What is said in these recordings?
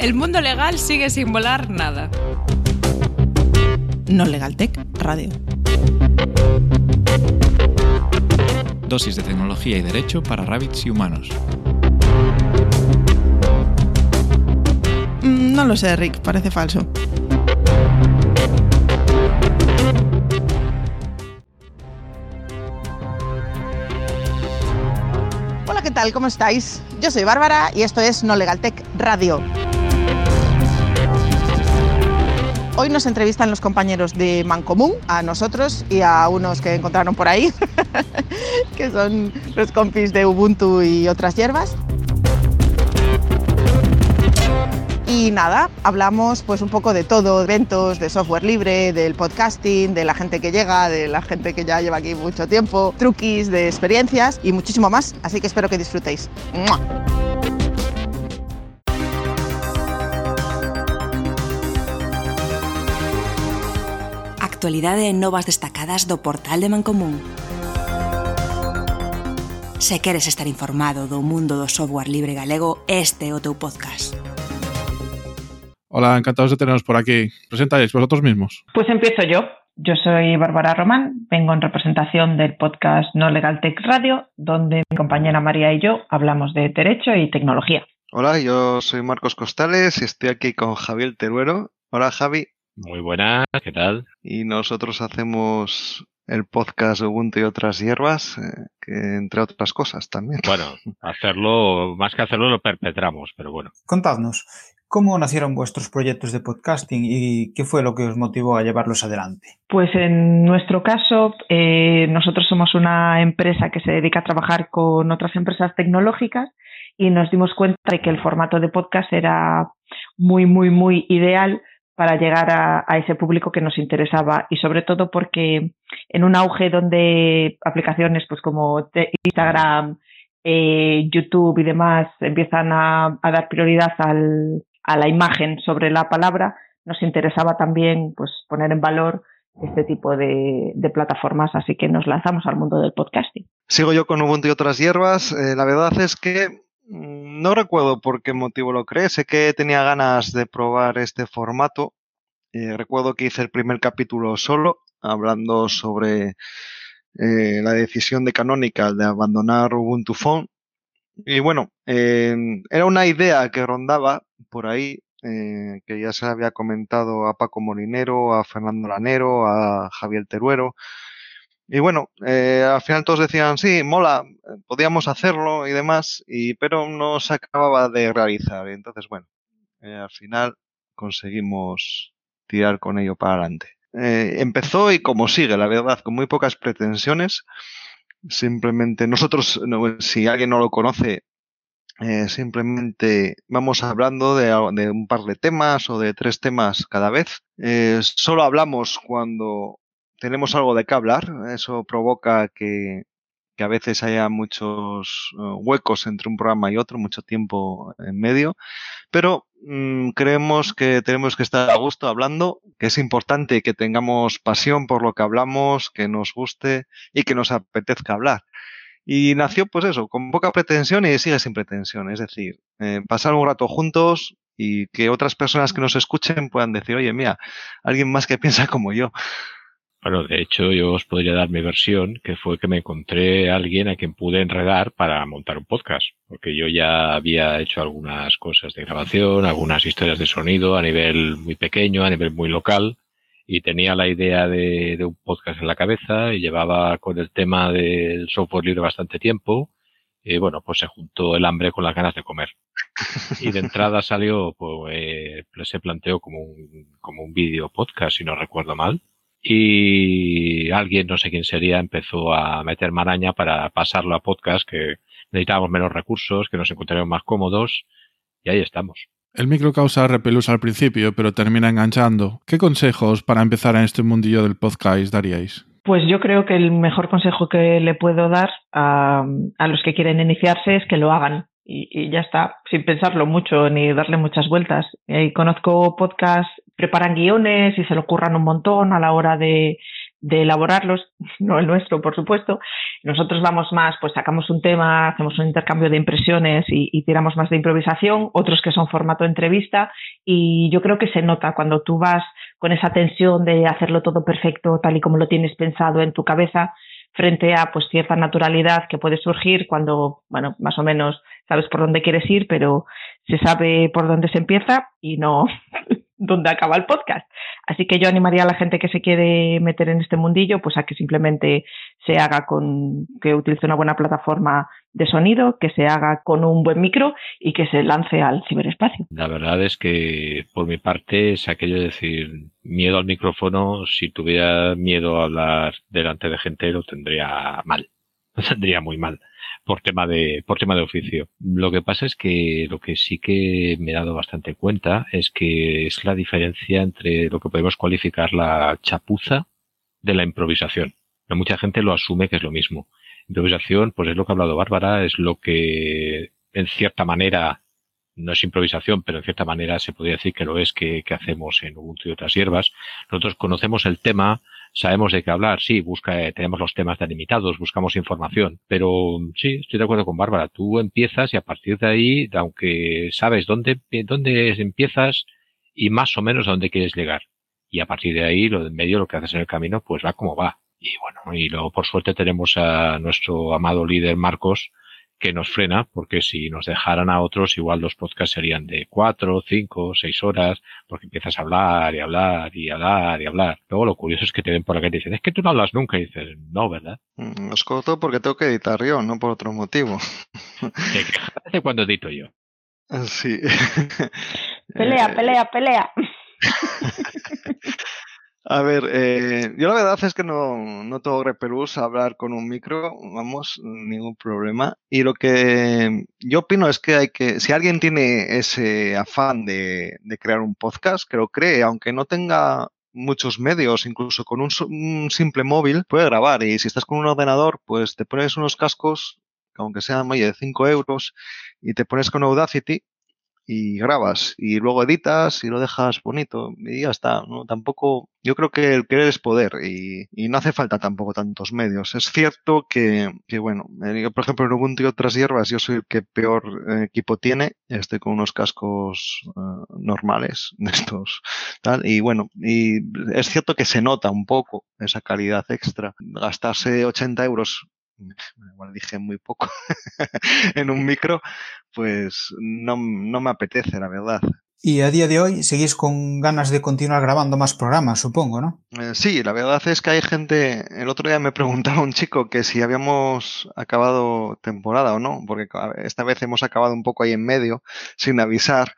El mundo legal sigue sin volar nada. No Legal Tech Radio. Dosis de tecnología y derecho para rabbits y humanos. No lo sé, Rick, parece falso. Hola, ¿qué tal? ¿Cómo estáis? Yo soy Bárbara y esto es No Legal Tech Radio. Hoy nos entrevistan los compañeros de Mancomún, a nosotros y a unos que encontraron por ahí, que son los compis de Ubuntu y otras hierbas. Y nada, hablamos pues un poco de todo, eventos, de software libre, del podcasting, de la gente que llega, de la gente que ya lleva aquí mucho tiempo, truquis, de experiencias y muchísimo más, así que espero que disfrutéis. ¡Mua! Actualidade e novas destacadas do portal de Mancomún. Se queres estar informado do mundo do software libre galego, este é o teu podcast. Hola, encantados de teneros por aquí. ¿Presentáis vosotros mismos? Pues empiezo yo. Yo soy Bárbara Román, vengo en representación del podcast No Legal Tech Radio, donde mi compañera María y yo hablamos de derecho y tecnología. Hola, yo soy Marcos Costales y estoy aquí con Javier Teruero. Hola, Javi. Muy buenas, ¿qué tal? Y nosotros hacemos el podcast Ubuntu y otras hierbas, que entre otras cosas también. Bueno, más que hacerlo lo perpetramos, pero bueno. Contadnos, ¿cómo nacieron vuestros proyectos de podcasting y qué fue lo que os motivó a llevarlos adelante? Pues en nuestro caso, nosotros somos una empresa que se dedica a trabajar con otras empresas tecnológicas y nos dimos cuenta de que el formato de podcast era muy ideal para llegar a ese público que nos interesaba y sobre todo porque en un auge donde aplicaciones pues como Instagram, YouTube y demás empiezan a dar prioridad a la imagen sobre la palabra, nos interesaba también pues poner en valor este tipo de plataformas, así que nos lanzamos al mundo del podcasting. Sigo yo con Ubuntu y otras hierbas. La verdad es que no recuerdo por qué motivo lo creé. Sé que tenía ganas de probar este formato. Recuerdo que hice el primer capítulo solo, hablando sobre la decisión de Canonical de abandonar Ubuntu Phone. Y bueno, era una idea que rondaba por ahí, que ya se había comentado a Paco Molinero, a Fernando Lanero, a Javier Teruero. Y bueno, al final todos decían, sí, mola, podíamos hacerlo y demás, pero no se acababa de realizar. Y entonces, bueno, al final conseguimos tirar con ello para adelante. Empezó y como sigue, la verdad, con muy pocas pretensiones. Simplemente nosotros, si alguien no lo conoce, simplemente vamos hablando de un par de temas o de 3 temas cada vez. Solo hablamos cuando tenemos algo de qué hablar. Eso provoca que a veces haya muchos huecos entre un programa y otro, mucho tiempo en medio. Pero creemos que tenemos que estar a gusto hablando, que es importante que tengamos pasión por lo que hablamos, que nos guste y que nos apetezca hablar. Y nació, pues eso, con poca pretensión y sigue sin pretensión. Es decir, pasar un rato juntos y que otras personas que nos escuchen puedan decir, oye, mira, alguien más que piensa como yo. Bueno, de hecho, yo os podría dar mi versión, que fue que me encontré a alguien a quien pude enredar para montar un podcast. Porque yo ya había hecho algunas cosas de grabación, algunas historias de sonido a nivel muy pequeño, a nivel muy local. Y tenía la idea de un podcast en la cabeza y llevaba con el tema del software libre bastante tiempo. Y bueno, pues se juntó el hambre con las ganas de comer. Y de entrada salió, pues se planteó como un vídeo podcast, si no recuerdo mal. Y alguien, no sé quién sería, empezó a meter maraña para pasarlo a podcast, que necesitábamos menos recursos, que nos encontraríamos más cómodos, y ahí estamos. El micro causa repelús al principio, pero termina enganchando. ¿Qué consejos para empezar en este mundillo del podcast daríais? Pues yo creo que el mejor consejo que le puedo dar a los que quieren iniciarse es que lo hagan. Y ya está, sin pensarlo mucho ni darle muchas vueltas. Conozco podcasts, preparan guiones y se lo curran un montón a la hora de de elaborarlos, no el nuestro, por supuesto. Nosotros vamos más, pues sacamos un tema, hacemos un intercambio de impresiones y tiramos más de improvisación, otros que son formato entrevista, y yo creo que se nota cuando tú vas con esa tensión de hacerlo todo perfecto, tal y como lo tienes pensado en tu cabeza, frente a pues cierta naturalidad que puede surgir cuando, bueno, más o menos sabes por dónde quieres ir, pero se sabe por dónde se empieza y no dónde acaba el podcast. Así que yo animaría a la gente que se quiere meter en este mundillo pues a que simplemente se haga que utilice una buena plataforma de sonido, que se haga con un buen micro y que se lance al ciberespacio. La verdad es que por mi parte es aquello de decir miedo al micrófono. Si tuviera miedo a hablar delante de gente lo tendría mal, lo tendría muy mal por tema de oficio. Lo que pasa es que lo que sí que me he dado bastante cuenta es que es la diferencia entre lo que podemos cualificar la chapuza de la improvisación. No mucha gente lo asume que es lo mismo. Improvisación, pues es lo que ha hablado Bárbara, es lo que en cierta manera no es improvisación, pero en cierta manera se podría decir que lo es, que hacemos en Ubuntu y otras hierbas. Nosotros conocemos el tema, sabemos de qué hablar, sí, tenemos los temas delimitados, buscamos información, pero sí, estoy de acuerdo con Bárbara, tú empiezas y a partir de ahí, aunque sabes dónde empiezas y más o menos a dónde quieres llegar. Y a partir de ahí, lo de en medio, lo que haces en el camino, pues va como va. Y bueno, y luego por suerte tenemos a nuestro amado líder Marcos, que nos frena, porque si nos dejaran a otros, igual los podcasts serían de 4, 5, 6 horas, porque empiezas a hablar y hablar y hablar y hablar. Luego lo curioso es que te ven por acá y te dicen, es que tú no hablas nunca, y dices, no, ¿verdad? Os corto porque tengo que editar yo, no por otro motivo. ¿Te quejas de cuando edito yo? Sí. Pelea. A ver, yo la verdad es que no tengo repelús a hablar con un micro, vamos, ningún problema. Y lo que yo opino es que si alguien tiene ese afán de crear un podcast, que lo cree, aunque no tenga muchos medios, incluso con un simple móvil, puede grabar. Y si estás con un ordenador, pues te pones unos cascos, aunque sean, oye, de 5 euros, y te pones con Audacity y grabas y luego editas y lo dejas bonito y ya está, ¿no? Tampoco, yo creo que el querer es poder y no hace falta tampoco tantos medios. Es cierto que bueno, yo por ejemplo en Ubuntu y otras hierbas yo soy el que peor equipo tiene, estoy con unos cascos normales de estos tal y bueno, y es cierto que se nota un poco esa calidad extra. Gastarse 80 euros, igual dije muy poco, en un micro, pues no me apetece, la verdad. Y a día de hoy seguís con ganas de continuar grabando más programas, supongo, ¿no? Sí, la verdad es que hay gente, el otro día me preguntaba un chico que si habíamos acabado temporada o no, porque esta vez hemos acabado un poco ahí en medio, sin avisar.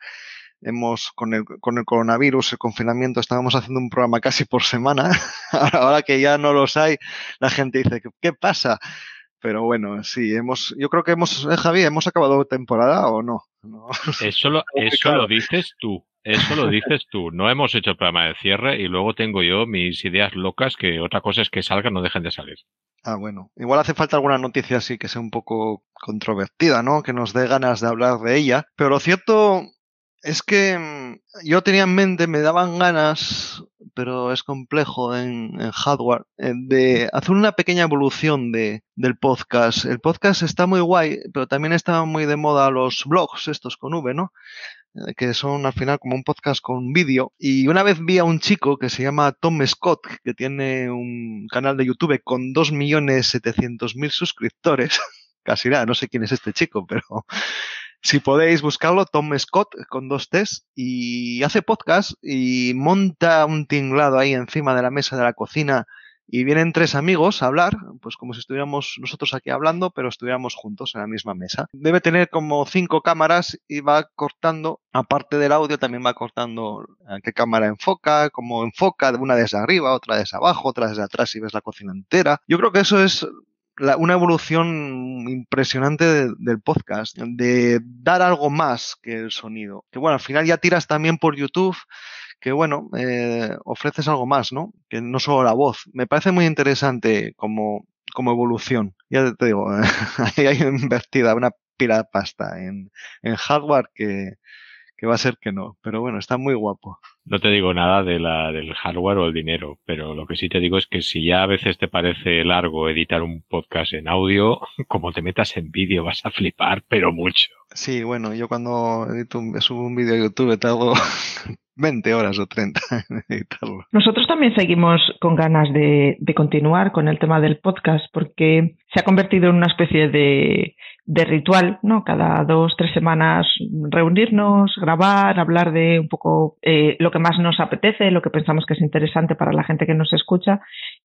Con el coronavirus, el confinamiento, estábamos haciendo un programa casi por semana. Ahora que ya no los hay, la gente dice, ¿qué pasa? Pero bueno, sí, yo creo que Javi, ¿hemos acabado temporada o no? No. Eso lo dices tú. Eso lo dices tú. No hemos hecho el programa de cierre y luego tengo yo mis ideas locas que otra cosa es que salgan, no dejen de salir. Ah, bueno. Igual hace falta alguna noticia así que sea un poco controvertida, ¿no? Que nos dé ganas de hablar de ella. Pero lo cierto es que yo tenía en mente, me daban ganas, pero es complejo en hardware, de hacer una pequeña evolución del podcast. El podcast está muy guay, pero también están muy de moda los blogs estos con V, ¿no? Que son al final como un podcast con vídeo. Y una vez vi a un chico que se llama Tom Scott, que tiene un canal de YouTube con 2.700.000 suscriptores. Casi nada, no sé quién es este chico, pero si podéis buscarlo, Tom Scott con 2 T's, y hace podcast y monta un tinglado ahí encima de la mesa de la cocina y vienen 3 amigos a hablar, pues como si estuviéramos nosotros aquí hablando, pero estuviéramos juntos en la misma mesa. Debe tener como 5 cámaras y va cortando, aparte del audio, también va cortando a qué cámara enfoca, cómo enfoca, una desde arriba, otra desde abajo, otra desde atrás y ves la cocina entera. Yo creo que eso es una evolución impresionante del podcast, de dar algo más que el sonido. Que bueno, al final ya tiras también por YouTube, que bueno, ofreces algo más, ¿no? Que no solo la voz. Me parece muy interesante como evolución. Ya te digo, ahí hay invertida una pila de pasta en hardware que que va a ser que no. Pero bueno, está muy guapo. No te digo nada del hardware o el dinero, pero lo que sí te digo es que si ya a veces te parece largo editar un podcast en audio, como te metas en vídeo vas a flipar, pero mucho. Sí, bueno, yo cuando subo un vídeo a YouTube tardo 20 horas o 30 en editarlo. Nosotros también seguimos con ganas de continuar con el tema del podcast porque se ha convertido en una especie de ritual, ¿no? Cada 2-3 semanas reunirnos, grabar, hablar de un poco lo que más nos apetece, lo que pensamos que es interesante para la gente que nos escucha.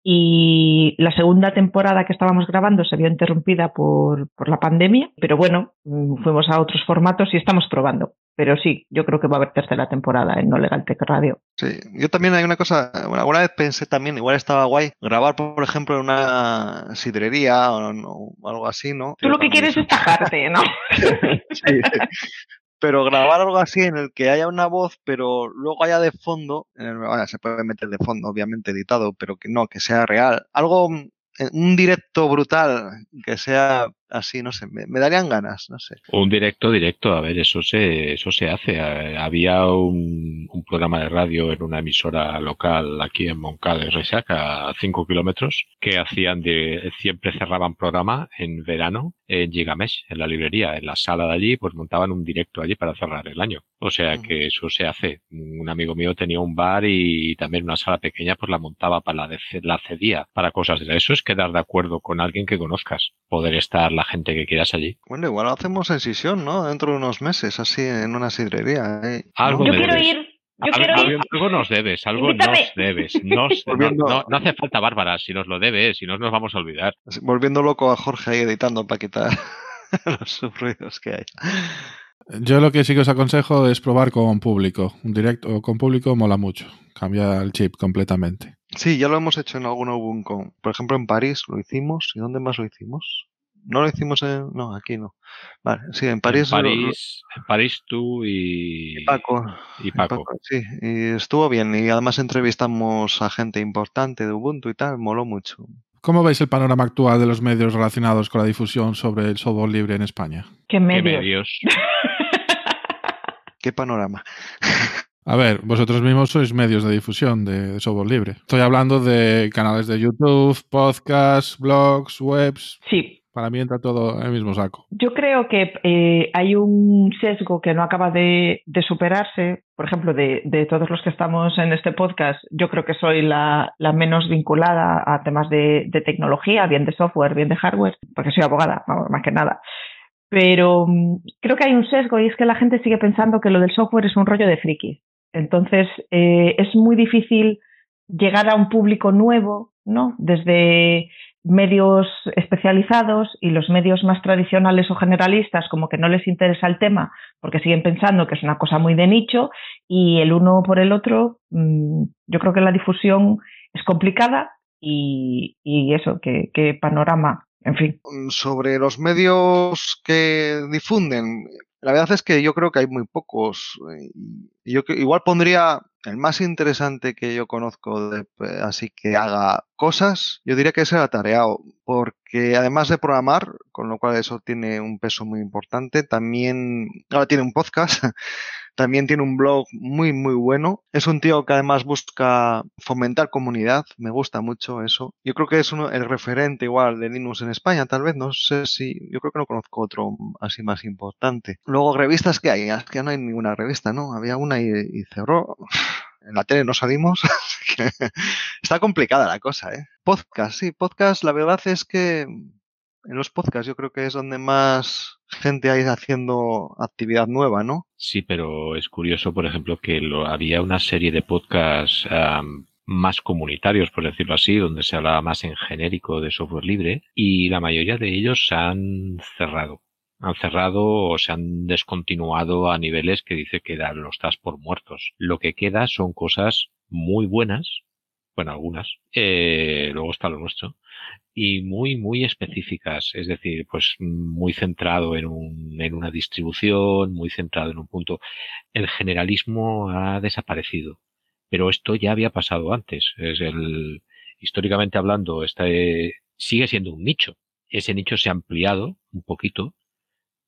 Y la segunda temporada que estábamos grabando se vio interrumpida por la pandemia, pero bueno, fuimos a otros formatos y estamos probando. Pero sí, yo creo que va a haber tercera temporada en No Legal Tech Radio. Sí, yo también hay una cosa, bueno, alguna vez pensé también, igual estaba guay, grabar, por ejemplo, en una sidrería o algo así, ¿no? Tú lo que quieres es tajarte, ¿no? Sí. Pero grabar algo así en el que haya una voz, pero luego haya de fondo, bueno, se puede meter de fondo, obviamente editado, pero que no, que sea real. Algo, un directo brutal, que sea así, no sé, me darían ganas, no sé. Un directo, a ver, eso se hace. Había un programa de radio en una emisora local aquí en Montcada de Reixac, a 5 kilómetros, que siempre cerraban programa en verano en Gigamesh, en la librería, en la sala de allí, pues montaban un directo allí para cerrar el año. O sea que eso se hace. Un amigo mío tenía un bar y también una sala pequeña, pues la montaba la cedía para cosas de eso. Es quedar de acuerdo con alguien que conozcas, poder estar la gente que quieras allí. Bueno, igual lo hacemos en Sisión, ¿no? Dentro de unos meses, así, en una sidrería. Algo yo quiero ir. Algo nos debes, algo Invítame. nos debes. No hace falta, Bárbara, si nos lo debes, si no nos vamos a olvidar. Volviendo loco a Jorge ahí editando para quitar los ruidos que hay. Yo lo que sí que os aconsejo es probar con público. Un directo con público mola mucho. Cambia el chip completamente. Sí, ya lo hemos hecho en alguna Ubuntu. Por ejemplo, en París lo hicimos. ¿Y dónde más lo hicimos? No lo hicimos en... No, aquí no. Vale, sí, en París... En París tú y Paco. Y Paco. Sí, y estuvo bien. Y además entrevistamos a gente importante de Ubuntu y tal. Moló mucho. ¿Cómo veis el panorama actual de los medios relacionados con la difusión sobre el software libre en España? ¿Qué medios? ¿Qué panorama? A ver, vosotros mismos sois medios de difusión de software libre. Estoy hablando de canales de YouTube, podcasts, blogs, webs. Sí. Para mí entra todo en el mismo saco. Yo creo que hay un sesgo que no acaba de superarse. Por ejemplo, de todos los que estamos en este podcast, yo creo que soy la menos vinculada a temas de tecnología, bien de software, bien de hardware, porque soy abogada, más que nada. Pero creo que hay un sesgo y es que la gente sigue pensando que lo del software es un rollo de frikis. Entonces, es muy difícil llegar a un público nuevo, ¿no? Desde medios especializados y los medios más tradicionales o generalistas como que no les interesa el tema porque siguen pensando que es una cosa muy de nicho y el uno por el otro, yo creo que la difusión es complicada y eso, que panorama, en fin. Sobre los medios que difunden, la verdad es que yo creo que hay muy pocos. Yo igual pondría el más interesante que yo conozco, así que haga cosas, yo diría que es el Atareado, porque además de programar, con lo cual eso tiene un peso muy importante, también ahora tiene un podcast, también tiene un blog muy, muy bueno. Es un tío que además busca fomentar comunidad, me gusta mucho eso. Yo creo que es el referente igual de Linux en España, tal vez, no sé si, yo creo que no conozco otro así más importante. Luego, revistas que hay, es que no hay ninguna revista, ¿no? Había una y cerró. En la tele no salimos. Está complicada la cosa, ¿eh? Podcast, sí, podcast, la verdad es que en los podcasts yo creo que es donde más gente hay haciendo actividad nueva, ¿no? Sí, pero es curioso, por ejemplo, que había una serie de podcasts más comunitarios, por decirlo así, donde se hablaba más en genérico de software libre y la mayoría de ellos se han cerrado. Han cerrado o se han descontinuado a niveles que dice que los das por muertos. Lo que queda son cosas muy buenas, bueno, algunas, luego está lo nuestro, y muy, muy específicas, es decir, pues muy centrado en una distribución, muy centrado en un punto. El generalismo ha desaparecido, pero esto ya había pasado antes. Históricamente hablando, sigue siendo un nicho. Ese nicho se ha ampliado un poquito,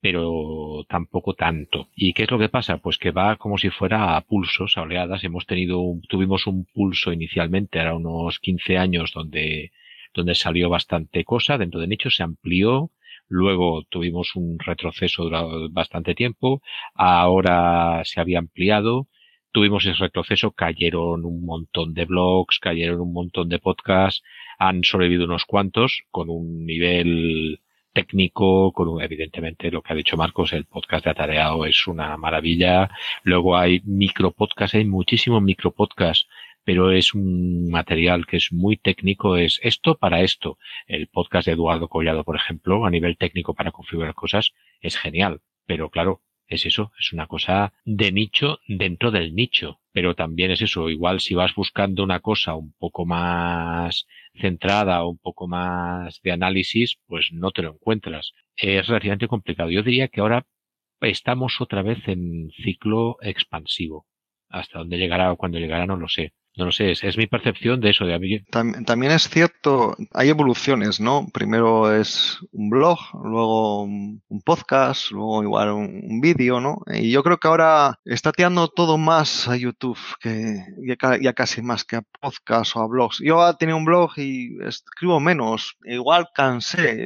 pero tampoco tanto. ¿Y qué es lo que pasa? Pues que va como si fuera a pulsos, a oleadas. Tuvimos un pulso inicialmente, era unos 15 años, donde salió bastante cosa dentro de nicho, se amplió. Luego tuvimos un retroceso durante bastante tiempo. Ahora se había ampliado. Tuvimos ese retroceso, cayeron un montón de blogs, cayeron un montón de podcasts. Han sobrevivido unos cuantos con un nivel técnico, evidentemente lo que ha dicho Marcos, el podcast de Atareado es una maravilla. Luego hay micropodcasts, hay muchísimos micropodcasts, pero es un material que es muy técnico, es esto para esto. El podcast de Eduardo Collado, por ejemplo, a nivel técnico para configurar cosas, es genial, pero claro, es eso, es una cosa de nicho dentro del nicho, pero también es eso, igual si vas buscando una cosa un poco más centrada o un poco más de análisis, pues no te lo encuentras. Es relativamente complicado. Yo diría que ahora estamos otra vez en ciclo expansivo. Hasta dónde llegará o cuándo llegará no lo sé. No lo sé, es mi percepción de eso. También es cierto, hay evoluciones, ¿no? Primero es un blog, luego un podcast, luego igual un vídeo, ¿no? Y yo creo que ahora está tirando todo más a YouTube, que ya casi más que a podcast o a blogs. Yo tenía un blog y escribo menos, igual cansé.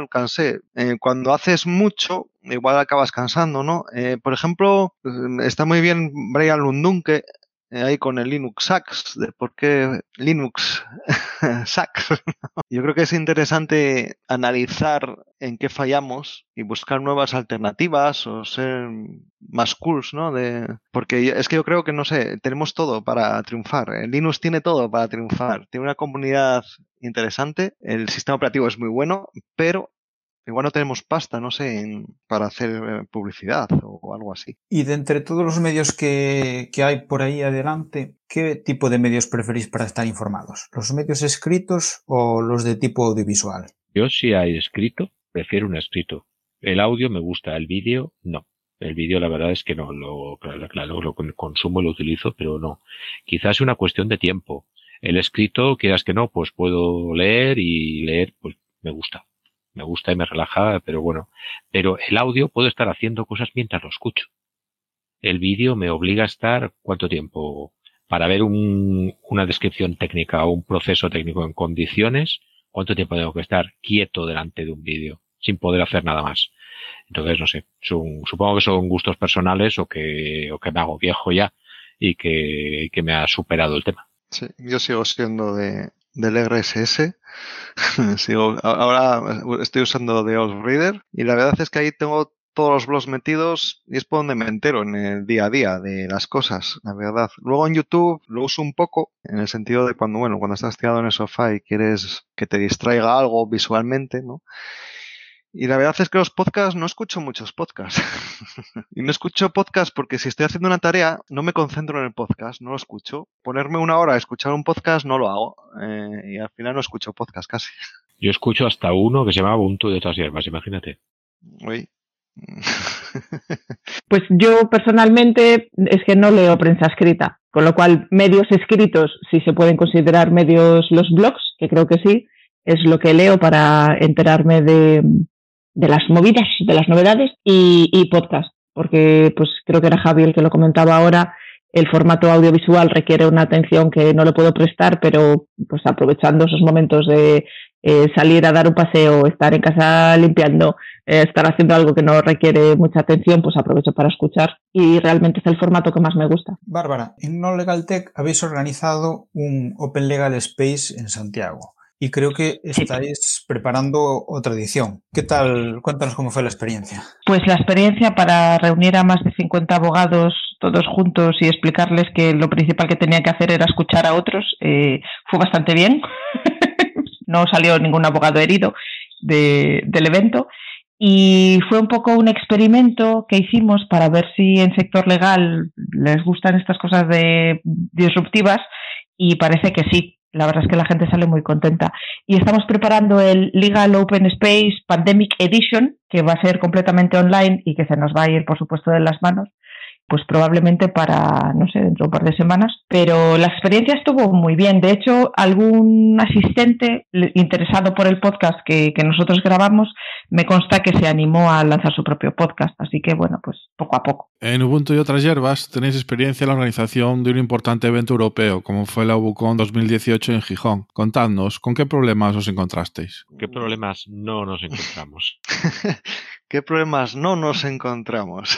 Cuando haces mucho, igual acabas cansando, ¿no? Por ejemplo, está muy bien Brian Lundunke, ahí con el Linux Sucks, de por qué Linux Sucks. Yo creo que es interesante analizar en qué fallamos y buscar nuevas alternativas o ser más cools, ¿no? Porque es que yo creo que, no sé, tenemos todo para triunfar. El Linux tiene todo para triunfar. Tiene una comunidad interesante, el sistema operativo es muy bueno, pero igual no tenemos pasta, no sé, para hacer publicidad o algo así. Y de entre todos los medios que hay por ahí adelante, ¿qué tipo de medios preferís para estar informados? ¿Los medios escritos o los de tipo audiovisual? Yo si hay escrito, prefiero un escrito. El audio me gusta, el vídeo no. El vídeo la verdad es que no, claro, lo consumo y lo utilizo, pero no. Quizás es una cuestión de tiempo. El escrito, quieras que no, pues puedo leer y leer, pues me gusta y me relaja, pero bueno. Pero el audio puedo estar haciendo cosas mientras lo escucho. El vídeo me obliga a estar, ¿cuánto tiempo? Para ver una descripción técnica o un proceso técnico en condiciones, ¿cuánto tiempo tengo que estar quieto delante de un vídeo sin poder hacer nada más? Entonces, no sé, supongo que son gustos personales o que me hago viejo ya y que me ha superado el tema. Sí, yo sigo siendo del RSS. Ahora estoy usando The Old Reader y la verdad es que ahí tengo todos los blogs metidos y es por donde me entero en el día a día de las cosas, la verdad. Luego en YouTube lo uso un poco en el sentido de cuando estás tirado en el sofá y quieres que te distraiga algo visualmente, ¿no? Y la verdad es que los podcasts, no escucho muchos podcasts. Y no escucho podcasts porque si estoy haciendo una tarea, no me concentro en el podcast, no lo escucho. Ponerme una hora a escuchar un podcast, no lo hago. Y al final no escucho podcast casi. Yo escucho hasta uno que se llama Ubuntu de otras hierbas, imagínate. Uy. Pues yo personalmente es que no leo prensa escrita, con lo cual medios escritos, si se pueden considerar medios los blogs, que creo que sí, es lo que leo para enterarme de las movidas, de las novedades y podcast, porque pues creo que era Javi el que lo comentaba ahora, el formato audiovisual requiere una atención que no le puedo prestar, pero pues aprovechando esos momentos de salir a dar un paseo, estar en casa limpiando, estar haciendo algo que no requiere mucha atención, pues aprovecho para escuchar y realmente es el formato que más me gusta. Bárbara, en No Legal Tech habéis organizado un Open Legal Space en Santiago. Y creo que estáis preparando otra edición. ¿Qué tal? Cuéntanos cómo fue la experiencia. Pues la experiencia para reunir a más de 50 abogados todos juntos y explicarles que lo principal que tenían que hacer era escuchar a otros fue bastante bien. No salió ningún abogado herido del evento. Y fue un poco un experimento que hicimos para ver si en sector legal les gustan estas cosas disruptivas y parece que sí. La verdad es que la gente sale muy contenta. Y estamos preparando el Legal Open Space Pandemic Edition, que va a ser completamente online y que se nos va a ir, por supuesto, de las manos. pues probablemente para, no sé, dentro de un par de semanas. Pero la experiencia estuvo muy bien. De hecho, algún asistente interesado por el podcast que nosotros grabamos, me consta que se animó a lanzar su propio podcast. Así que, bueno, pues poco a poco. En Ubuntu y otras hierbas tenéis experiencia en la organización de un importante evento europeo, como fue la UbuCon 2018 en Gijón. Contadnos, ¿con qué problemas os encontrasteis? ¿Qué problemas no nos encontramos? ¿Qué problemas no nos encontramos?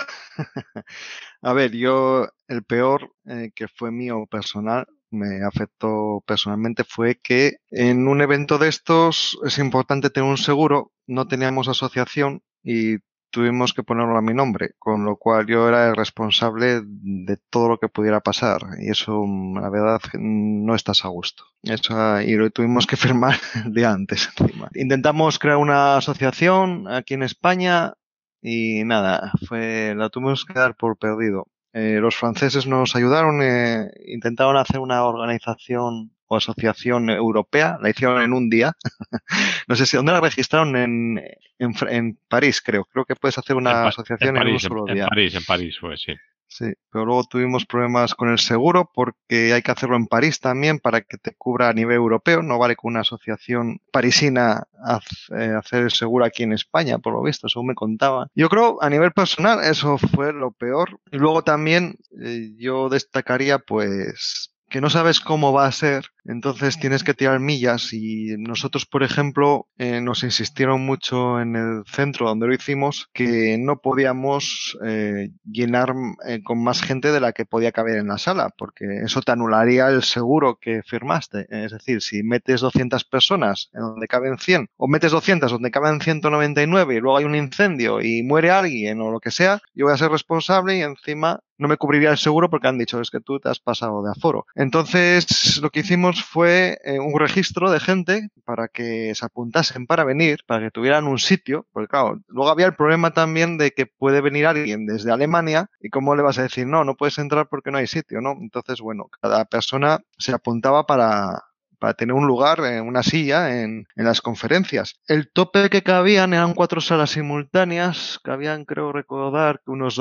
A ver, yo el peor que fue mío personal, me afectó personalmente, fue que en un evento de estos es importante tener un seguro, no teníamos asociación y tuvimos que ponerlo a mi nombre, con lo cual yo era el responsable de todo lo que pudiera pasar y eso, la verdad, no estás a gusto. Eso, y lo tuvimos que firmar el día antes encima. Intentamos crear una asociación aquí en España y nada, la tuvimos que dar por perdido. Los franceses nos ayudaron, intentaron hacer una organización o asociación europea, la hicieron en un día. No sé si dónde la registraron, en París, creo que puedes hacer una asociación en un solo día. En París fue, sí. Sí, pero luego tuvimos problemas con el seguro porque hay que hacerlo en París también para que te cubra a nivel europeo. No vale con una asociación parisina hacer el seguro aquí en España, por lo visto, según me contaba. Yo creo, a nivel personal, eso fue lo peor. Y luego también yo destacaría, pues, que no sabes cómo va a ser, entonces tienes que tirar millas y nosotros, por ejemplo, nos insistieron mucho en el centro donde lo hicimos que no podíamos llenar con más gente de la que podía caber en la sala, porque eso te anularía el seguro que firmaste. Es decir, si metes 200 personas en donde caben 100 o metes 200 donde caben 199 y luego hay un incendio y muere alguien o lo que sea, yo voy a ser responsable y encima no me cubriría el seguro porque han dicho es que tú te has pasado de aforo. Entonces lo que hicimos fue un registro de gente para que se apuntasen para venir, para que tuvieran un sitio, porque claro, luego había el problema también de que puede venir alguien desde Alemania y cómo le vas a decir no puedes entrar porque no hay sitio, ¿no? Entonces, bueno, cada persona se apuntaba para tener un lugar, una silla en las conferencias. El tope que cabían eran 4 salas simultáneas, cabían, creo recordar, unos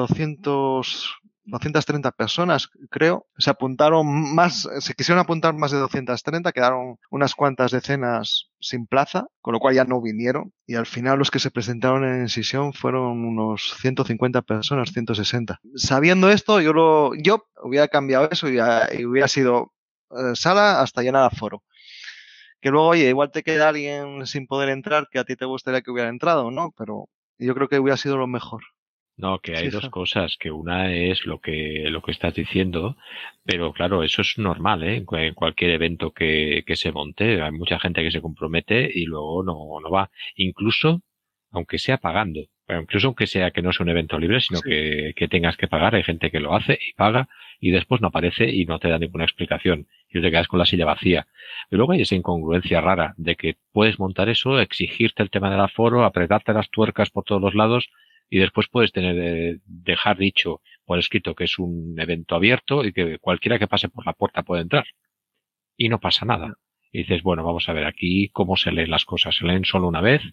230 personas, creo. Se quisieron apuntar más de 230, quedaron unas cuantas decenas sin plaza, con lo cual ya no vinieron. Y al final los que se presentaron en sesión fueron unos 150 personas, 160. Sabiendo esto, yo hubiera cambiado eso y hubiera sido sala hasta llenar aforo. Que luego, oye, igual te queda alguien sin poder entrar que a ti te gustaría que hubiera entrado, ¿no? Pero yo creo que hubiera sido lo mejor. No, que hay dos cosas, que una es lo que estás diciendo, pero claro, eso es normal, ¿eh? En cualquier evento que se monte, hay mucha gente que se compromete y luego no va, incluso aunque sea pagando, incluso aunque sea que no sea un evento libre, sino que tengas que pagar, hay gente que lo hace y paga y después no aparece y no te da ninguna explicación y te quedas con la silla vacía. Y luego hay esa incongruencia rara de que puedes montar eso, exigirte el tema del aforo, apretarte las tuercas por todos los lados y después puedes dejar dicho por escrito que es un evento abierto y que cualquiera que pase por la puerta puede entrar. Y no pasa nada. Y dices, bueno, vamos a ver aquí cómo se leen las cosas. ¿Se leen solo una vez?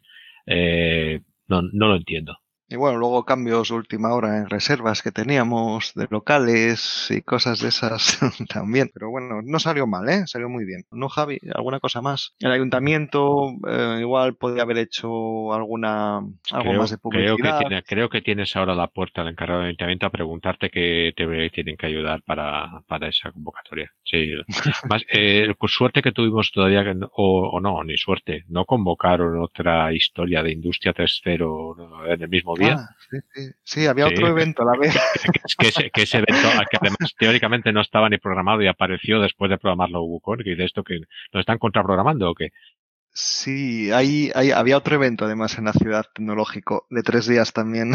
No lo entiendo. Y bueno, luego cambios de última hora en reservas que teníamos de locales y cosas de esas también. Pero bueno, no salió mal, ¿eh? Salió muy bien. ¿No, Javi? ¿Alguna cosa más? El ayuntamiento igual podría haber hecho algo más de publicidad. Creo que tienes ahora la puerta al encargado del ayuntamiento a preguntarte qué te tienen que ayudar para esa convocatoria. Sí. Más, con suerte que tuvimos todavía, o no, ni suerte. No convocaron otra historia de Industria 3.0 en el mismo día. Sí, había otro evento a la vez. que ese evento, que además teóricamente no estaba ni programado y apareció después de programarlo UbuCon, que de esto que nos están contraprogramando o qué. Sí, había otro evento además en la ciudad tecnológico de 3 días también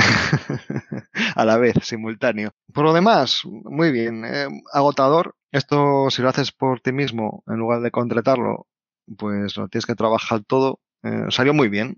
a la vez, simultáneo. Por lo demás, muy bien, agotador. Esto si lo haces por ti mismo en lugar de contratarlo, pues lo tienes que trabajar todo. Salió muy bien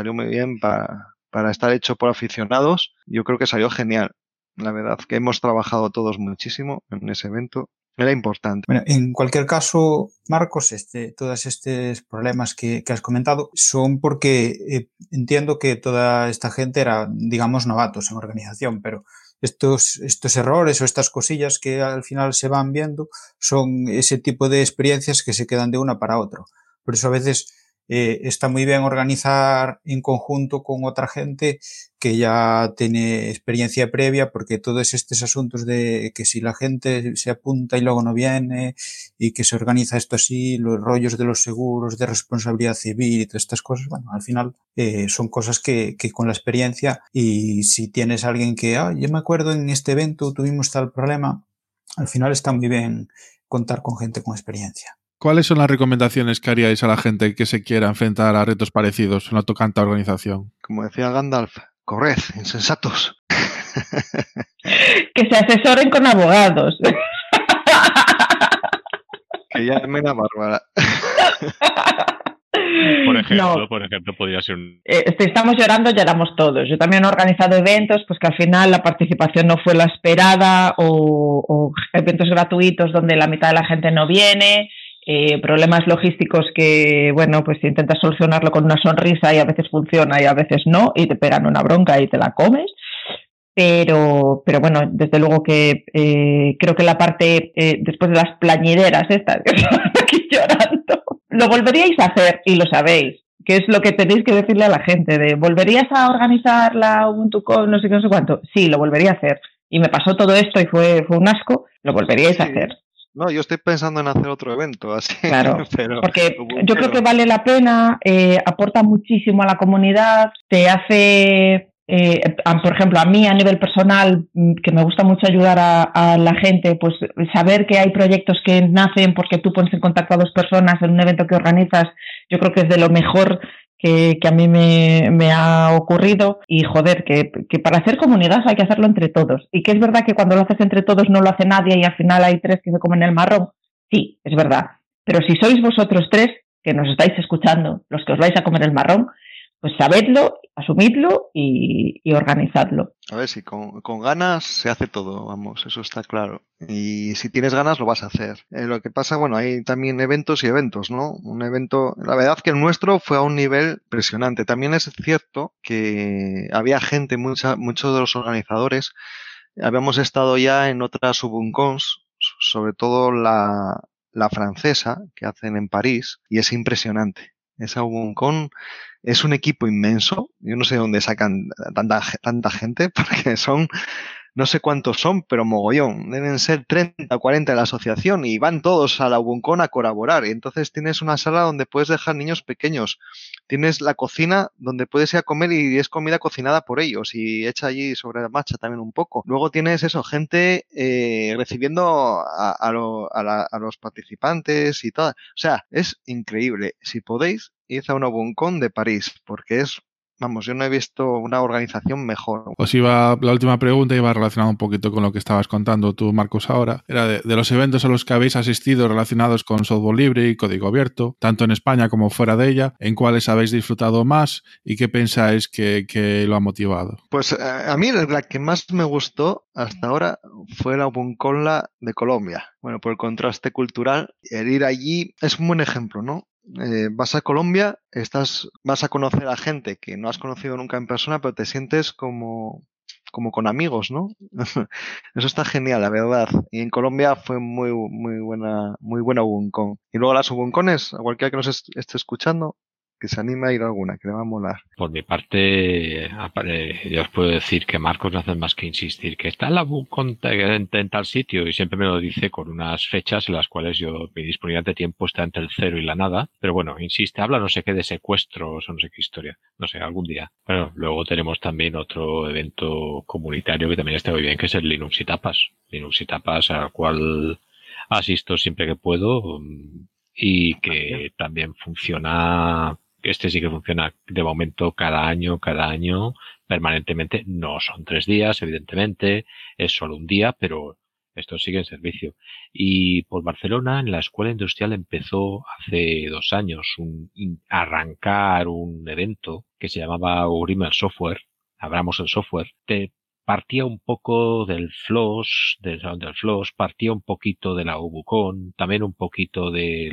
para estar hecho por aficionados. Yo creo que salió genial. La verdad que hemos trabajado todos muchísimo en ese evento. Era importante. Bueno, en cualquier caso, Marcos, todos estos problemas que has comentado son porque entiendo que toda esta gente era, digamos, novatos en organización, pero estos errores o estas cosillas que al final se van viendo son ese tipo de experiencias que se quedan de una para otra. Por eso a veces está muy bien organizar en conjunto con otra gente que ya tiene experiencia previa, porque todos estos asuntos de que si la gente se apunta y luego no viene y que se organiza esto así, los rollos de los seguros, de responsabilidad civil y todas estas cosas, bueno, al final son cosas que con la experiencia, y si tienes a alguien que, yo me acuerdo en este evento tuvimos tal problema, al final está muy bien contar con gente con experiencia. ¿Cuáles son las recomendaciones que haríais a la gente que se quiera enfrentar a retos parecidos en la tocante organización? Como decía Gandalf, corred, insensatos. Que se asesoren con abogados. Que llamen a Bárbara. Por ejemplo, podría ser un... Estamos lloramos todos. Yo también he organizado eventos, pues que al final la participación no fue la esperada, o eventos gratuitos donde la mitad de la gente no viene, problemas logísticos que, bueno, pues intentas solucionarlo con una sonrisa y a veces funciona y a veces no, y te pegan una bronca y te la comes. Pero bueno, desde luego que creo que la parte, después de las plañideras estas, que estamos aquí llorando, lo volveríais a hacer, y lo sabéis, que es lo que tenéis que decirle a la gente, de ¿volverías a organizar la UbuntuCon, no sé qué, no sé cuánto? Sí, lo volvería a hacer. Y me pasó todo esto y fue un asco, lo volveríais a hacer. No, yo estoy pensando en hacer otro evento, así. Claro, pero, porque yo creo que vale la pena, aporta muchísimo a la comunidad, te hace, por ejemplo, a mí a nivel personal, que me gusta mucho ayudar a la gente, pues saber que hay proyectos que nacen porque tú pones en contacto a dos personas en un evento que organizas, yo creo que es de lo mejor que a mí me ha ocurrido. Y joder, que para hacer comunidad hay que hacerlo entre todos, y que es verdad que cuando lo haces entre todos no lo hace nadie y al final hay 3 que se comen el marrón. Sí, es verdad, pero si sois vosotros 3 que nos estáis escuchando los que os vais a comer el marrón, pues sabedlo, asumidlo y organizadlo. A ver, si con ganas se hace todo, vamos, eso está claro. Y si tienes ganas lo vas a hacer. Lo que pasa, bueno, hay también eventos y eventos, ¿no? Un evento, la verdad que el nuestro fue a un nivel impresionante. También es cierto que había gente, muchos de los organizadores, habíamos estado ya en otras UbunCons, sobre todo la francesa, que hacen en París, y es impresionante. Esa UbunCon es un equipo inmenso. Yo no sé de dónde sacan tanta gente, porque son, no sé cuántos son, pero mogollón. Deben ser 30 o 40 de la asociación y van todos a la UbunCon a colaborar. Y entonces tienes una sala donde puedes dejar niños pequeños. Tienes la cocina donde puedes ir a comer y es comida cocinada por ellos y hecha allí sobre la marcha también un poco. Luego tienes eso, gente recibiendo a los participantes y todo. O sea, es increíble. Si podéis, id a una UbunCon de París, porque es... Vamos, yo no he visto una organización mejor. La última pregunta iba relacionada un poquito con lo que estabas contando tú, Marcos, ahora. Era de los eventos a los que habéis asistido relacionados con software libre y código abierto, tanto en España como fuera de ella, ¿en cuáles habéis disfrutado más y qué pensáis que lo ha motivado? Pues a mí la que más me gustó hasta ahora fue la UbunCon de Colombia. Bueno, por el contraste cultural, el ir allí es un buen ejemplo, ¿no? Vas a Colombia, vas a conocer a gente que no has conocido nunca en persona, pero te sientes como con amigos, ¿no? Eso está genial, la verdad. Y en Colombia fue muy buena UbunCon. Y luego las UbunCones, a cualquiera que nos esté escuchando, que se anime a ir a alguna, que le va a molar. Por mi parte, ya os puedo decir que Marcos no hace más que insistir que está en la UbunCon en tal sitio, y siempre me lo dice con unas fechas en las cuales mi disponibilidad de tiempo está entre el 0 y la nada. Pero bueno, insiste, habla no sé qué de secuestros o no sé qué historia. No sé, algún día. Bueno, luego tenemos también otro evento comunitario que también está muy bien, que es el Linux y Tapas. Linux y Tapas, al cual asisto siempre que puedo y que también funciona. Este sí que funciona de momento cada año, permanentemente. No son 3 días, evidentemente, es solo un día, pero esto sigue en servicio. Y por Barcelona, en la Escuela Industrial empezó hace 2 años arrancar un evento que se llamaba Abramos el Software, partía un poco del FLOSS, del Salón del FLOSS, partía un poquito de la UbuCon, también un poquito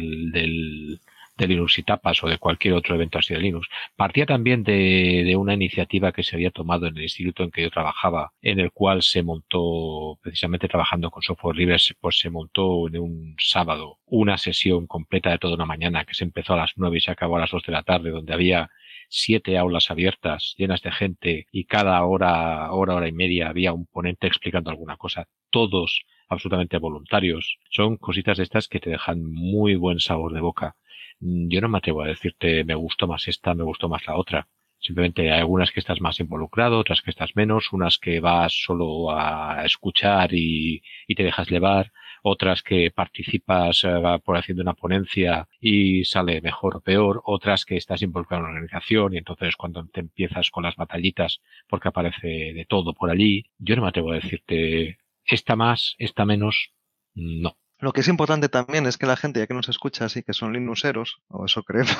del Linux y Tapas o de cualquier otro evento así de Linux. Partía también de una iniciativa que se había tomado en el instituto en que yo trabajaba, en el cual se montó, precisamente trabajando con software libre, pues se montó en un sábado una sesión completa de toda una mañana que se empezó a las 9 y se acabó a las 2 de la tarde, donde había 7 aulas abiertas, llenas de gente, y cada hora y media había un ponente explicando alguna cosa, todos absolutamente voluntarios. Son cositas de estas que te dejan muy buen sabor de boca. Yo no me atrevo a decirte me gustó más esta, me gustó más la otra. Simplemente hay algunas que estás más involucrado, otras que estás menos, unas que vas solo a escuchar y te dejas llevar, otras que participas por haciendo una ponencia y sale mejor o peor, otras que estás involucrado en una organización y entonces cuando te empiezas con las batallitas porque aparece de todo por allí. Yo no me atrevo a decirte esta más, esta menos, no. Lo que es importante también es que la gente, ya que nos escucha así, que son linuxeros, o eso creemos,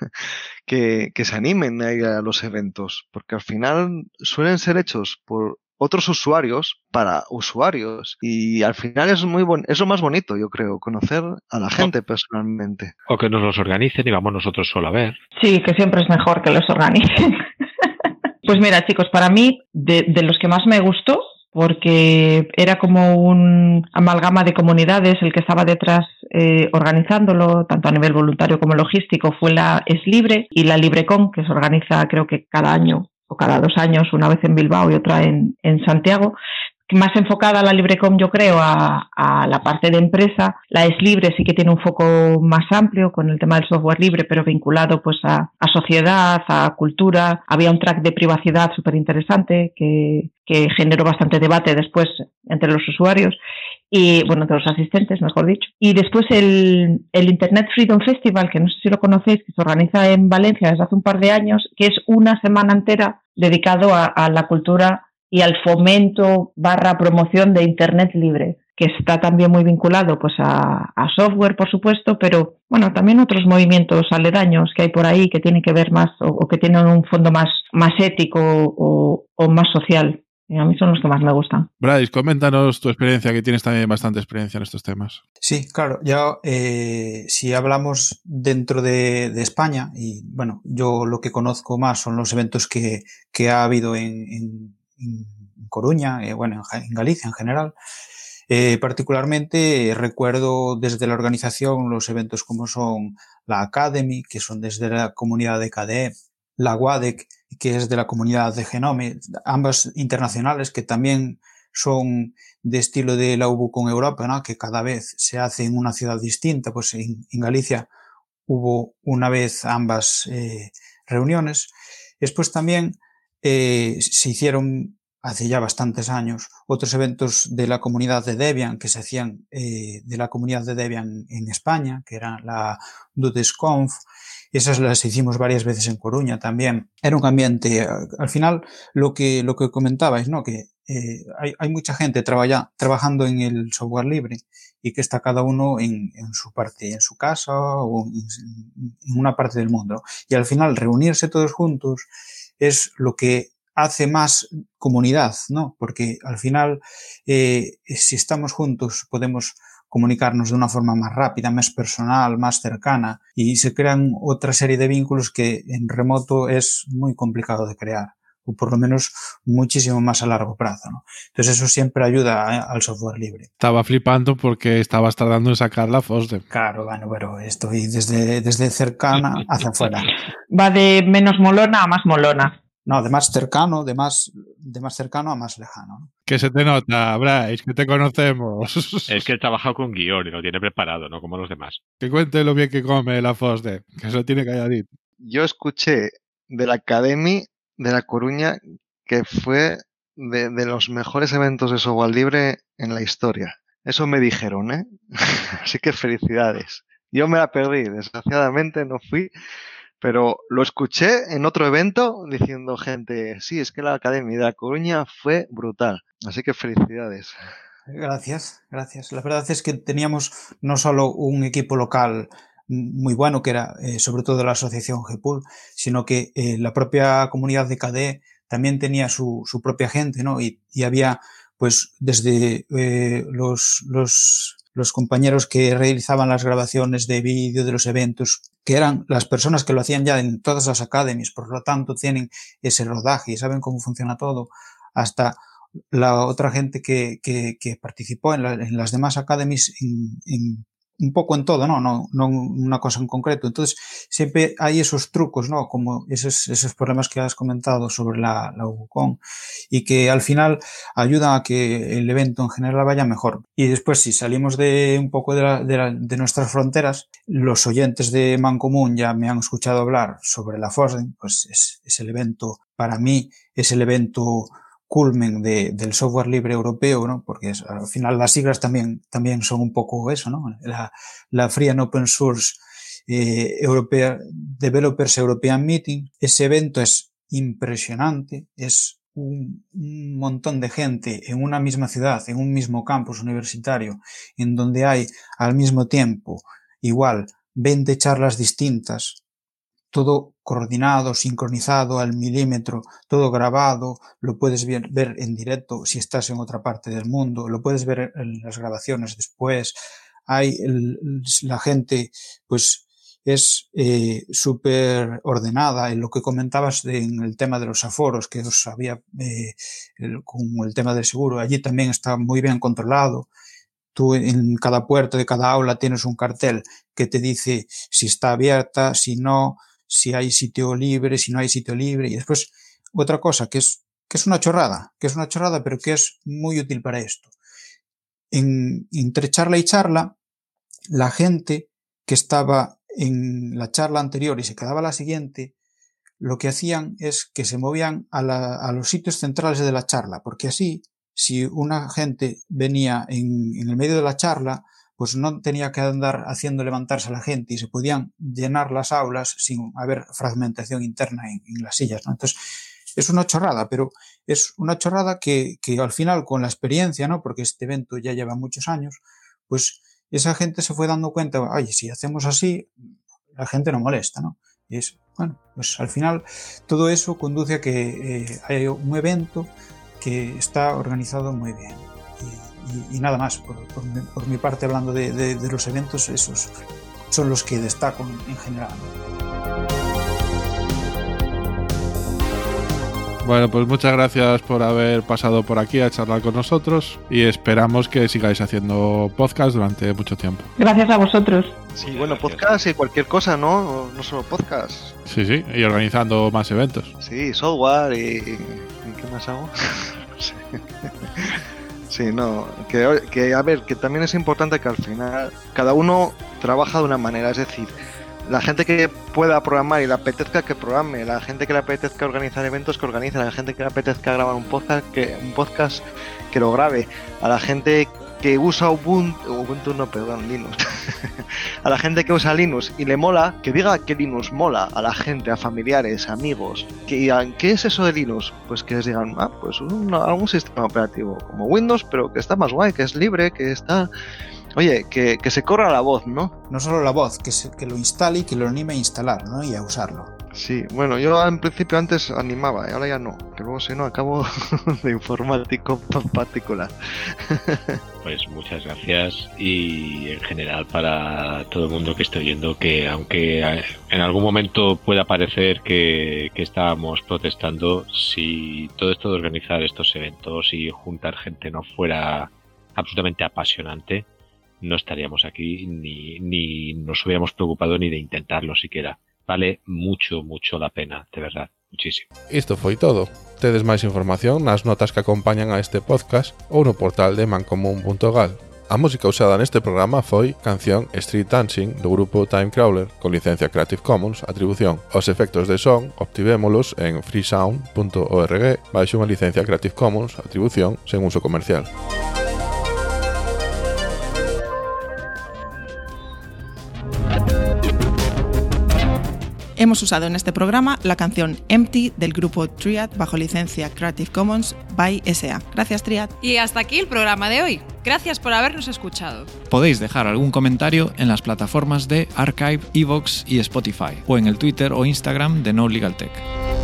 que se animen a ir a los eventos, porque al final suelen ser hechos por otros usuarios para usuarios y al final es es lo más bonito, yo creo, conocer a la gente personalmente. O que nos los organicen y vamos nosotros solo a ver. Sí, que siempre es mejor que los organicen. Pues mira, chicos, para mí, de los que más me gustó, porque era como un amalgama de comunidades, el que estaba detrás organizándolo, tanto a nivel voluntario como logístico, fue la Es Libre y la LibreCon, que se organiza creo que cada año o cada 2 años, una vez en Bilbao y otra en Santiago. Más enfocada a la LibreCon, yo creo, a la parte de empresa. La Es Libre sí que tiene un foco más amplio con el tema del software libre, pero vinculado pues a sociedad, a cultura. Había un track de privacidad súper interesante que generó bastante debate después entre los usuarios y, bueno, entre los asistentes, mejor dicho. Y después el Internet Freedom Festival, que no sé si lo conocéis, que se organiza en Valencia desde hace un par de años, que es una semana entera dedicado a la cultura y al fomento / promoción de Internet libre, que está también muy vinculado pues a software, por supuesto, pero bueno, también otros movimientos aledaños que hay por ahí que tienen que ver más o que tienen un fondo más ético o más social. A mí son los que más me gustan. Bryce, coméntanos tu experiencia, que tienes también bastante experiencia en estos temas. Sí, claro. Ya si hablamos dentro de España, y bueno, yo lo que conozco más son los eventos que ha habido en Coruña, bueno, en Galicia en general. Particularmente recuerdo desde la organización los eventos como son la Academy, que son desde la comunidad de KDE, la WADEC, que es de la comunidad de Genome, ambas internacionales que también son de estilo de la UbuCon Europa, ¿no? Que cada vez se hace en una ciudad distinta. Pues en Galicia hubo una vez ambas reuniones. Después también se hicieron hace ya bastantes años otros eventos de la comunidad de Debian que se hacían de la comunidad de Debian en España, que era la DudesConf. Esas las hicimos varias veces en Coruña también. Era un ambiente, al final, lo que comentabais, ¿no? Que hay mucha gente trabajando en el software libre y que está cada uno en su parte, en su casa o en una parte del mundo. Y al final, reunirse todos juntos es lo que hace más comunidad, ¿no? Porque al final, si estamos juntos, podemos comunicarnos de una forma más rápida, más personal, más cercana, y se crean otra serie de vínculos que en remoto es muy complicado de crear, o por lo menos muchísimo más a largo plazo, ¿no? Entonces eso siempre ayuda al software libre. Estaba flipando porque estabas tardando en sacar la FOSDEM. Claro, bueno, pero estoy desde cercana hacia afuera. Va de menos molona a más molona. No, de más cercano, de más cercano a más lejano, ¿no? Que se te nota, Bryce, que te conocemos. Es que he trabajado con guión y lo tiene preparado, no como los demás. Que cuente lo bien que come la FOSDEM, que se lo tiene calladito. Yo escuché de la Academy de La Coruña que fue de los mejores eventos de software libre en la historia. Eso me dijeron, ¿eh? Así que felicidades. Yo me la perdí, desgraciadamente no fui. Pero lo escuché en otro evento diciendo gente, sí, es que la Academia de La Coruña fue brutal. Así que felicidades. Gracias. La verdad es que teníamos no solo un equipo local muy bueno, que era sobre todo la asociación GPUL, sino que la propia comunidad de KDE también tenía su propia gente, ¿no? Y había, pues, desde los compañeros que realizaban las grabaciones de vídeo de los eventos, que eran las personas que lo hacían ya en todas las academies, por lo tanto tienen ese rodaje y saben cómo funciona todo, hasta la otra gente que participó en las demás academies en un poco en todo, no una cosa en concreto. Entonces siempre hay esos trucos, ¿no? Como esos problemas que has comentado sobre la UCON, y que al final ayudan a que el evento en general vaya mejor. Y después, si salimos de un poco de nuestras fronteras, los oyentes de Mancomún ya me han escuchado hablar sobre la FOSDEM, pues es el evento, para mí es el evento culmen del software libre europeo, ¿no? Porque al final las siglas también son un poco eso, ¿no? La Free and Open Source Developers European Meeting. Ese evento es impresionante, es un montón de gente en una misma ciudad, en un mismo campus universitario, en donde hay al mismo tiempo igual 20 charlas distintas, todo coordinado, sincronizado al milímetro, todo grabado, lo puedes ver en directo si estás en otra parte del mundo, lo puedes ver en las grabaciones después. Hay la gente, pues, es súper ordenada. En lo que comentabas en el tema de los aforos, que os había con el tema del seguro, allí también está muy bien controlado. Tú en cada puerta de cada aula tienes un cartel que te dice si está abierta, si no, si hay sitio libre, si no hay sitio libre. Y después otra cosa que es una chorrada, pero que es muy útil para esto. Entre charla y charla, la gente que estaba en la charla anterior y se quedaba a la siguiente, lo que hacían es que se movían a los sitios centrales de la charla, porque así, si una gente venía en el medio de la charla, pues no tenía que andar haciendo levantarse a la gente y se podían llenar las aulas sin haber fragmentación interna en las sillas, ¿no? Entonces, es una chorrada, pero es una chorrada que al final, con la experiencia, ¿no? Porque este evento ya lleva muchos años, pues esa gente se fue dando cuenta, oye, si hacemos así, la gente no molesta, ¿no? Y bueno, pues al final todo eso conduce a que hay un evento que está organizado muy bien. Y nada más, por mi parte, hablando de los eventos, esos son los que destaco en general. Bueno, pues muchas gracias por haber pasado por aquí a charlar con nosotros y esperamos que sigáis haciendo podcast durante mucho tiempo. Gracias a vosotros. Sí, bueno, podcast y cualquier cosa, ¿no? No solo podcast. Sí, y organizando más eventos. Sí, software y ¿qué más hago? No sé. Sí, no, que a ver, que también es importante que al final cada uno trabaja de una manera, es decir, la gente que pueda programar y le apetezca que programe, la gente que le apetezca organizar eventos que organice, la gente que le apetezca grabar un podcast que lo grabe, a la gente que usa Linux, a la gente que usa Linux y le mola, que diga que Linux mola a la gente, a familiares, amigos, que digan, ¿qué es eso de Linux? Pues que les digan, pues algún sistema operativo como Windows, pero que está más guay, que es libre, que está... Oye, que se corra la voz, ¿no? No solo la voz, que lo instale y que lo anime a instalar, ¿no? Y a usarlo. Sí, bueno, yo en principio antes animaba, ahora ya no, que luego si no acabo de informático particular. Pues muchas gracias y en general para todo el mundo que esté oyendo, que aunque en algún momento pueda parecer que estábamos protestando, si todo esto de organizar estos eventos y juntar gente no fuera absolutamente apasionante, no estaríamos aquí ni nos hubiéramos preocupado ni de intentarlo siquiera. Vale mucho la pena, de verdad, muchísimo. Isto foi todo. Tedes máis información nas notas que acompañan a este podcast ou no portal de mancomún.gal. A música usada neste programa foi canción Street Dancing do grupo Timecrawler con licencia Creative Commons Atribución. Os efectos de son obtivémolos en freesound.org baixo unha licencia Creative Commons Atribución sen uso comercial. Hemos usado en este programa la canción Empty del grupo Triad bajo licencia Creative Commons by SA. Gracias, Triad. Y hasta aquí el programa de hoy. Gracias por habernos escuchado. Podéis dejar algún comentario en las plataformas de Archive, Evox y Spotify, o en el Twitter o Instagram de No Legal Tech.